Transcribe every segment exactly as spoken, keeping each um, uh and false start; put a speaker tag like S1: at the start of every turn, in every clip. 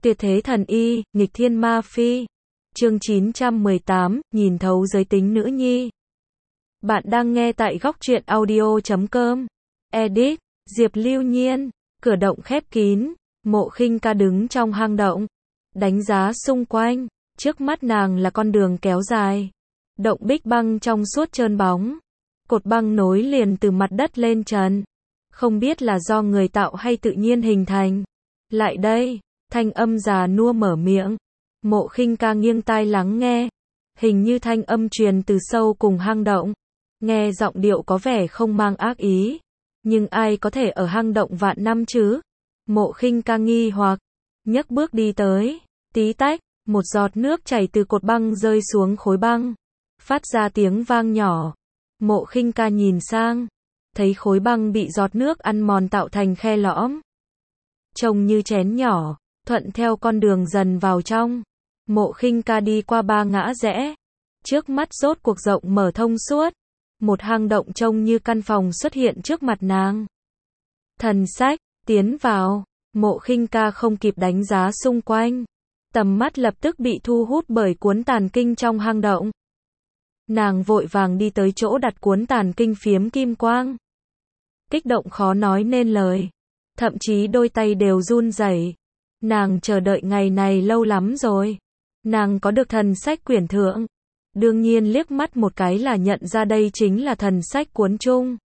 S1: Tuyệt thế thần y, nghịch thiên ma phi. Chương chín trăm mười tám, nhìn thấu giới tính nữ nhi. Bạn đang nghe tại góc truyện audio chấm com. Edit, Diệp Lưu Nhiên. Cửa động khép kín, Mộ Khinh Ca đứng trong hang động, đánh giá xung quanh. Trước mắt nàng là con đường kéo dài, động bích băng trong suốt trơn bóng, cột băng nối liền từ mặt đất lên trần, không biết là do người tạo hay tự nhiên hình thành. Lại đây, thanh âm già nua mở miệng. Mộ Khinh Ca nghiêng tai lắng nghe, hình như thanh âm truyền từ sâu cùng hang động, nghe giọng điệu có vẻ không mang ác ý, nhưng ai có thể ở hang động vạn năm chứ? Mộ Khinh Ca nghi hoặc, nhấc bước đi tới, tí tách, một giọt nước chảy từ cột băng rơi xuống khối băng, phát ra tiếng vang nhỏ. Mộ Khinh Ca nhìn sang, thấy khối băng bị giọt nước ăn mòn tạo thành khe lõm, trông như chén nhỏ, thuận theo con đường dần vào trong. Mộ Khinh Ca đi qua ba ngã rẽ, trước mắt rốt cuộc rộng mở thông suốt, một hang động trông như căn phòng xuất hiện trước mặt nàng. Thần sách, tiến vào. Mộ Khinh Ca không kịp đánh giá xung quanh, tầm mắt lập tức bị thu hút bởi cuốn tàn kinh trong hang động. Nàng vội vàng đi tới chỗ đặt cuốn tàn kinh phiếm kim quang, kích động khó nói nên lời, thậm chí đôi tay đều run rẩy. Nàng chờ đợi ngày này lâu lắm rồi. Nàng có được thần sách quyển thượng, đương nhiên liếc mắt một cái là nhận ra đây chính là thần sách cuốn chung.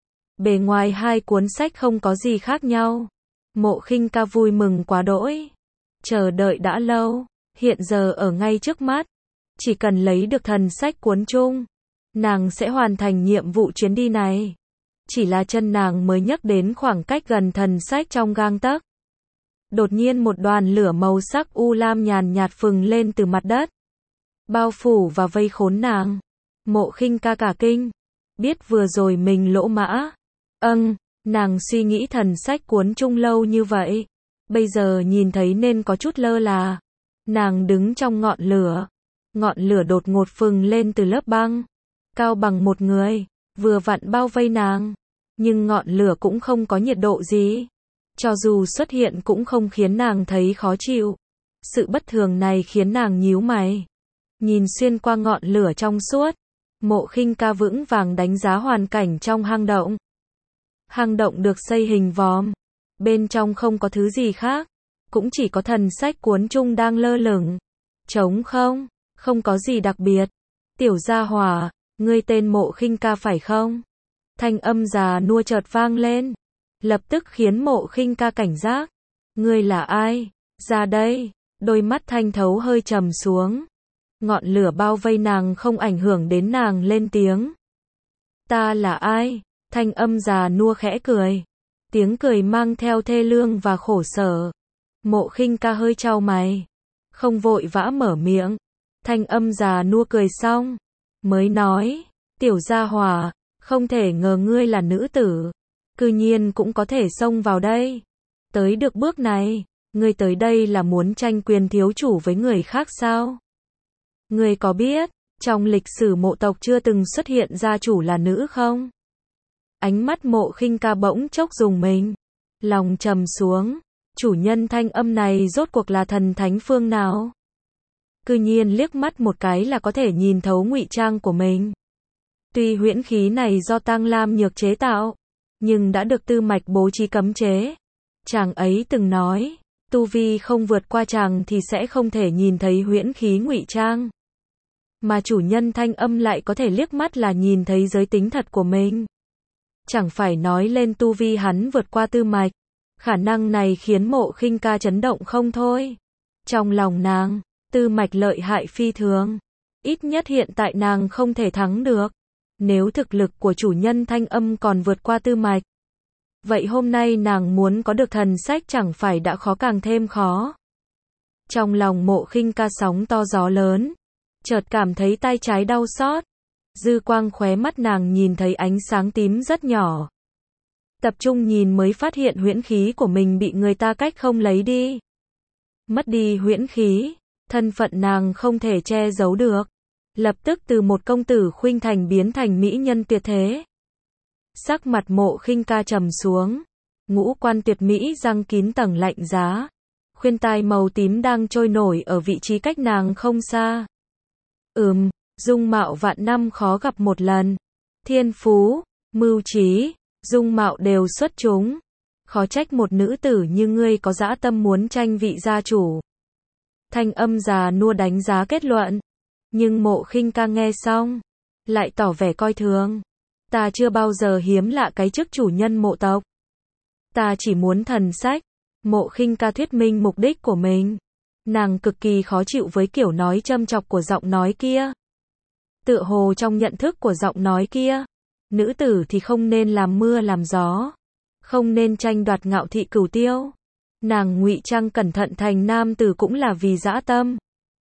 S1: Bề ngoài hai cuốn sách không có gì khác nhau. Mộ Khinh Ca vui mừng quá đỗi. Chờ đợi đã lâu, hiện giờ ở ngay trước mắt. Chỉ cần lấy được thần sách cuốn chung, nàng sẽ hoàn thành nhiệm vụ chuyến đi này. Chỉ là chân nàng mới nhấc đến khoảng cách gần thần sách trong gang tấc, đột nhiên một đoàn lửa màu sắc u lam nhàn nhạt phừng lên từ mặt đất, bao phủ và vây khốn nàng. Mộ Khinh Ca cả kinh, biết vừa rồi mình lỗ mã. Âng, nàng suy nghĩ thần sách cuốn chung lâu như vậy, bây giờ nhìn thấy nên có chút lơ là. Nàng đứng trong ngọn lửa, ngọn lửa đột ngột phừng lên từ lớp băng, cao bằng một người, vừa vặn bao vây nàng, nhưng ngọn lửa cũng không có nhiệt độ gì. Cho dù xuất hiện cũng không khiến nàng thấy khó chịu. Sự bất thường này khiến nàng nhíu mày, nhìn xuyên qua ngọn lửa trong suốt. Mộ Khinh Ca vững vàng đánh giá hoàn cảnh trong hang động. Hang động được xây hình vòm, bên trong không có thứ gì khác, cũng chỉ có thần sách cuốn chung đang lơ lửng. Trống không, không có gì đặc biệt. Tiểu gia hỏa, ngươi tên Mộ Khinh Ca phải không? Thanh âm già nua chợt vang lên, lập tức khiến Mộ Khinh Ca cảnh giác. Ngươi là ai? Ra đây. Đôi mắt thanh thấu hơi trầm xuống. Ngọn lửa bao vây nàng không ảnh hưởng đến nàng lên tiếng. Ta là ai? Thanh âm già nua khẽ cười, tiếng cười mang theo thê lương và khổ sở. Mộ Khinh Ca hơi chau mày, không vội vã mở miệng. Thanh âm già nua cười xong, mới nói, tiểu gia hỏa, không thể ngờ ngươi là nữ tử, cư nhiên cũng có thể xông vào đây. Tới được bước này, ngươi tới đây là muốn tranh quyền thiếu chủ với người khác sao? Ngươi có biết, trong lịch sử mộ tộc chưa từng xuất hiện gia chủ là nữ không? Ánh mắt Mộ Khinh Ca bỗng chốc rùng mình, lòng trầm xuống, chủ nhân thanh âm này rốt cuộc là thần thánh phương nào? Cư nhiên liếc mắt một cái là có thể nhìn thấu ngụy trang của mình. Tuy huyễn khí này do Tang Lam Nhược chế tạo, nhưng đã được Tư Mạch bố trí cấm chế. Chàng ấy từng nói, tu vi không vượt qua chàng thì sẽ không thể nhìn thấy huyễn khí ngụy trang. Mà chủ nhân thanh âm lại có thể liếc mắt là nhìn thấy giới tính thật của mình. Chẳng phải nói lên tu vi hắn vượt qua Tư Mạch. Khả năng này khiến Mộ Khinh Ca chấn động không thôi. Trong lòng nàng, Tư Mạch lợi hại phi thường. Ít nhất hiện tại nàng không thể thắng được. Nếu thực lực của chủ nhân thanh âm còn vượt qua Tư Mạch, vậy hôm nay nàng muốn có được thần sách chẳng phải đã khó càng thêm khó. Trong lòng Mộ Khinh Ca sóng to gió lớn, chợt cảm thấy tay trái đau xót. Dư quang khóe mắt nàng nhìn thấy ánh sáng tím rất nhỏ. Tập trung nhìn mới phát hiện huyễn khí của mình bị người ta cách không lấy đi. Mất đi huyễn khí, thân phận nàng không thể che giấu được. Lập tức từ một công tử khuynh thành biến thành mỹ nhân tuyệt thế. Sắc mặt Mộ Khinh Ca trầm xuống, ngũ quan tuyệt mỹ răng kín tầng lạnh giá. khuyên tai màu tím đang trôi nổi ở vị trí cách nàng không xa. Ừm, dung mạo vạn năm khó gặp một lần. Thiên phú, mưu trí, dung mạo đều xuất chúng. Khó trách một nữ tử như ngươi có dã tâm muốn tranh vị gia chủ. Thanh âm già nua đánh giá kết luận. Nhưng Mộ Khinh Ca nghe xong, lại tỏ vẻ coi thường. Ta chưa bao giờ hiếm lạ cái chức chủ nhân mộ tộc. Ta chỉ muốn thần sách. Mộ Khinh Ca thuyết minh mục đích của mình. Nàng cực kỳ khó chịu với kiểu nói châm chọc của giọng nói kia. Tựa hồ trong nhận thức của giọng nói kia, nữ tử thì không nên làm mưa làm gió, không nên tranh đoạt ngạo thị cửu tiêu. Nàng ngụy trang cẩn thận thành nam tử cũng là vì dã tâm.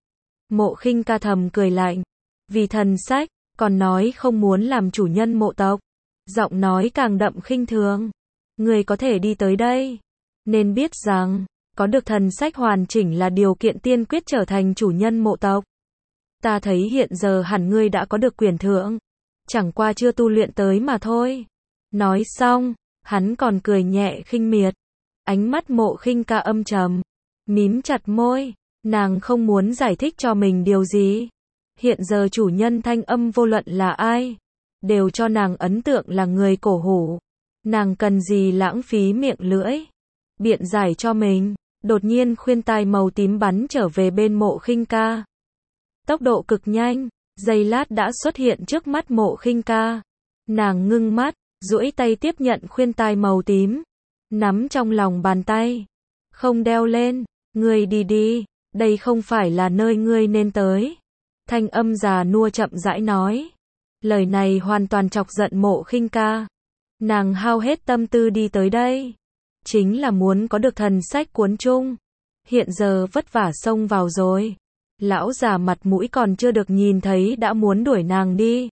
S1: Mộ Khinh Ca thầm cười lạnh, vì thần sách, còn nói không muốn làm chủ nhân mộ tộc. Giọng nói càng đậm khinh thường. Người có thể đi tới đây, nên biết rằng, có được thần sách hoàn chỉnh là điều kiện tiên quyết trở thành chủ nhân mộ tộc. Ta thấy hiện giờ hẳn ngươi đã có được quyền thượng, chẳng qua chưa tu luyện tới mà thôi. Nói xong, hắn còn cười nhẹ khinh miệt. Ánh mắt Mộ Khinh Ca âm trầm, mím chặt môi, nàng không muốn giải thích cho mình điều gì. Hiện giờ chủ nhân thanh âm vô luận là ai, đều cho nàng ấn tượng là người cổ hủ. Nàng cần gì lãng phí miệng lưỡi, biện giải cho mình. Đột nhiên khuyên tai màu tím bắn trở về bên Mộ Khinh Ca. Tốc độ cực nhanh, giây lát đã xuất hiện trước mắt Mộ Khinh Ca. Nàng ngưng mắt, duỗi tay tiếp nhận khuyên tai màu tím, nắm trong lòng bàn tay. Không đeo lên, ngươi đi đi, đây không phải là nơi ngươi nên tới. Thanh âm già nua chậm rãi nói. Lời này hoàn toàn chọc giận Mộ Khinh Ca. Nàng hao hết tâm tư đi tới đây, chính là muốn có được thần sách cuốn chung. Hiện giờ vất vả xông vào rồi. Lão già mặt mũi còn chưa được nhìn thấy đã muốn đuổi nàng đi.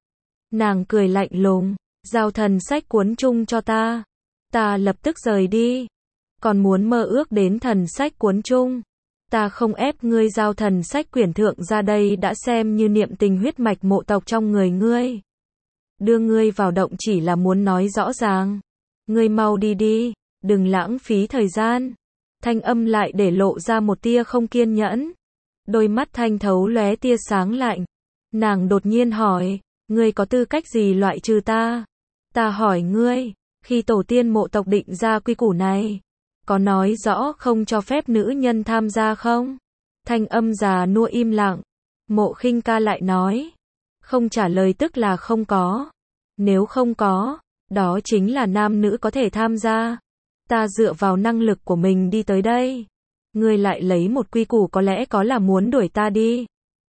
S1: Nàng cười lạnh lùng, giao thần sách cuốn chung cho ta. Ta lập tức rời đi. Còn muốn mơ ước đến thần sách cuốn chung. Ta không ép ngươi giao thần sách quyển thượng ra đây đã xem như niệm tình huyết mạch mộ tộc trong người ngươi. Đưa ngươi vào động chỉ là muốn nói rõ ràng. Ngươi mau đi đi, đừng lãng phí thời gian. Thanh âm lại để lộ ra một tia không kiên nhẫn. Đôi mắt thanh thấu lóe tia sáng lạnh. Nàng đột nhiên hỏi, ngươi có tư cách gì loại trừ ta? Ta hỏi ngươi, khi tổ tiên mộ tộc định ra quy củ này, có nói rõ không cho phép nữ nhân tham gia không? Thanh âm già nua im lặng. Mộ Khinh Ca lại nói, không trả lời tức là không có. Nếu không có, đó chính là nam nữ có thể tham gia. Ta dựa vào năng lực của mình đi tới đây. Ngươi lại lấy một quy củ có lẽ có là muốn đuổi ta đi.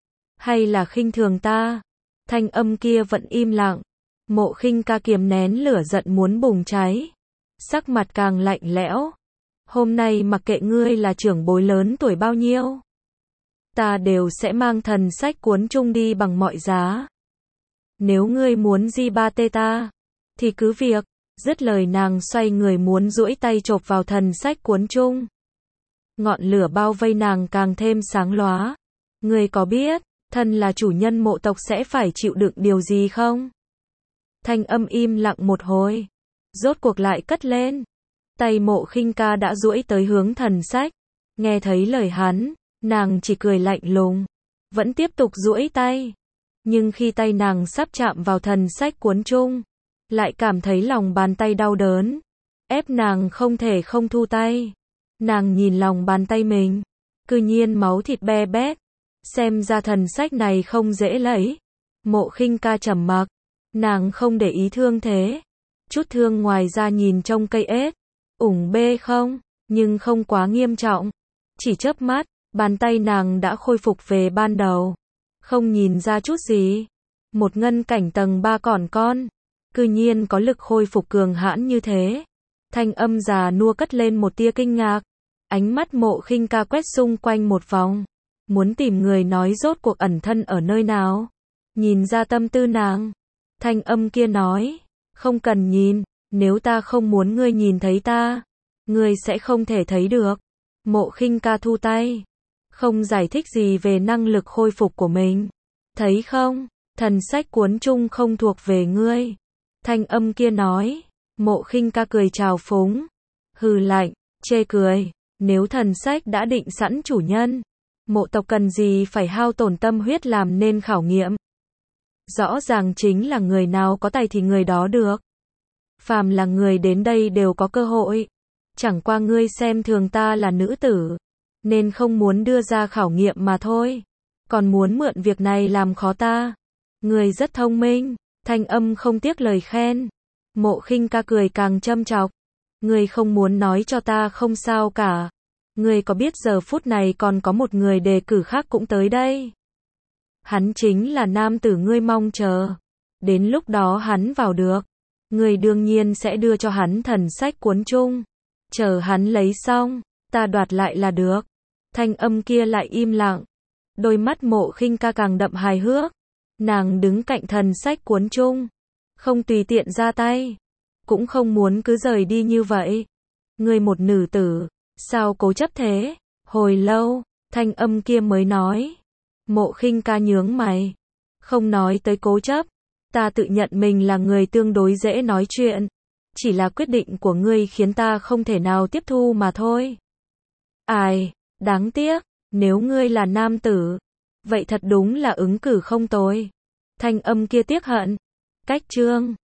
S1: Hay là khinh thường ta? Thanh âm kia vẫn im lặng. Mộ Khinh Ca kiềm nén lửa giận muốn bùng cháy. Sắc mặt càng lạnh lẽo. Hôm nay mặc kệ ngươi là trưởng bối lớn tuổi bao nhiêu, ta đều sẽ mang thần sách cuốn chung đi bằng mọi giá. Nếu ngươi muốn di ba tê ta, thì cứ việc. Dứt lời nàng xoay người muốn duỗi tay chộp vào thần sách cuốn chung. Ngọn lửa bao vây nàng càng thêm sáng lóa. Ngươi có biết, thân là chủ nhân mộ tộc sẽ phải chịu đựng điều gì không? Thanh âm im lặng một hồi, rốt cuộc lại cất lên. Tay Mộ Khinh Ca đã duỗi tới hướng thần sách. Nghe thấy lời hắn, nàng chỉ cười lạnh lùng, vẫn tiếp tục duỗi tay. Nhưng khi tay nàng sắp chạm vào thần sách cuốn chung, lại cảm thấy lòng bàn tay đau đớn, ép nàng không thể không thu tay. Nàng nhìn lòng bàn tay mình, cư nhiên máu thịt be bét, xem ra thần sách này không dễ lấy. Mộ Khinh Ca trầm mặc, nàng không để ý thương thế, chút thương ngoài ra nhìn trông cây ếch, ủng bê không, nhưng không quá nghiêm trọng. Chỉ chớp mắt, bàn tay nàng đã khôi phục về ban đầu, không nhìn ra chút gì. Một ngân cảnh tầng ba còn con, cư nhiên có lực khôi phục cường hãn như thế. Thanh âm già nua cất lên một tia kinh ngạc. Ánh mắt Mộ Khinh Ca quét xung quanh một vòng, muốn tìm người nói rốt cuộc ẩn thân ở nơi nào. Nhìn ra tâm tư nàng, thanh âm kia nói, không cần nhìn, nếu ta không muốn ngươi nhìn thấy ta, ngươi sẽ không thể thấy được. Mộ Khinh Ca thu tay, không giải thích gì về năng lực khôi phục của mình. Thấy không, thần sách cuốn chung không thuộc về ngươi. Thanh âm kia nói. Mộ Khinh Ca cười trào phúng, hừ lạnh, chê cười. Nếu thần sách đã định sẵn chủ nhân, mộ tộc cần gì phải hao tổn tâm huyết làm nên khảo nghiệm. Rõ ràng chính là người nào có tài thì người đó được. Phàm là người đến đây đều có cơ hội. Chẳng qua ngươi xem thường ta là nữ tử, nên không muốn đưa ra khảo nghiệm mà thôi. Còn muốn mượn việc này làm khó ta. Ngươi rất thông minh. Thanh âm không tiếc lời khen. Mộ Khinh Ca cười càng châm chọc. Ngươi không muốn nói cho ta không sao cả. Ngươi có biết giờ phút này còn có một người đề cử khác cũng tới đây. Hắn chính là nam tử ngươi mong chờ. Đến lúc đó hắn vào được, ngươi đương nhiên sẽ đưa cho hắn thần sách cuốn chung. Chờ hắn lấy xong, ta đoạt lại là được. Thanh âm kia lại im lặng. Đôi mắt Mộ Khinh Ca càng đậm hài hước. Nàng đứng cạnh thần sách cuốn chung, không tùy tiện ra tay, cũng không muốn cứ rời đi như vậy. Ngươi một nữ tử, sao cố chấp thế? Hồi lâu, thanh âm kia mới nói. Mộ Khinh Ca nhướng mày, không nói tới cố chấp, ta tự nhận mình là người tương đối dễ nói chuyện, chỉ là quyết định của ngươi khiến ta không thể nào tiếp thu mà thôi. Ai, đáng tiếc, nếu ngươi là nam tử, vậy thật đúng là ứng cử không tồi. Thanh âm kia tiếc hận. Cách chương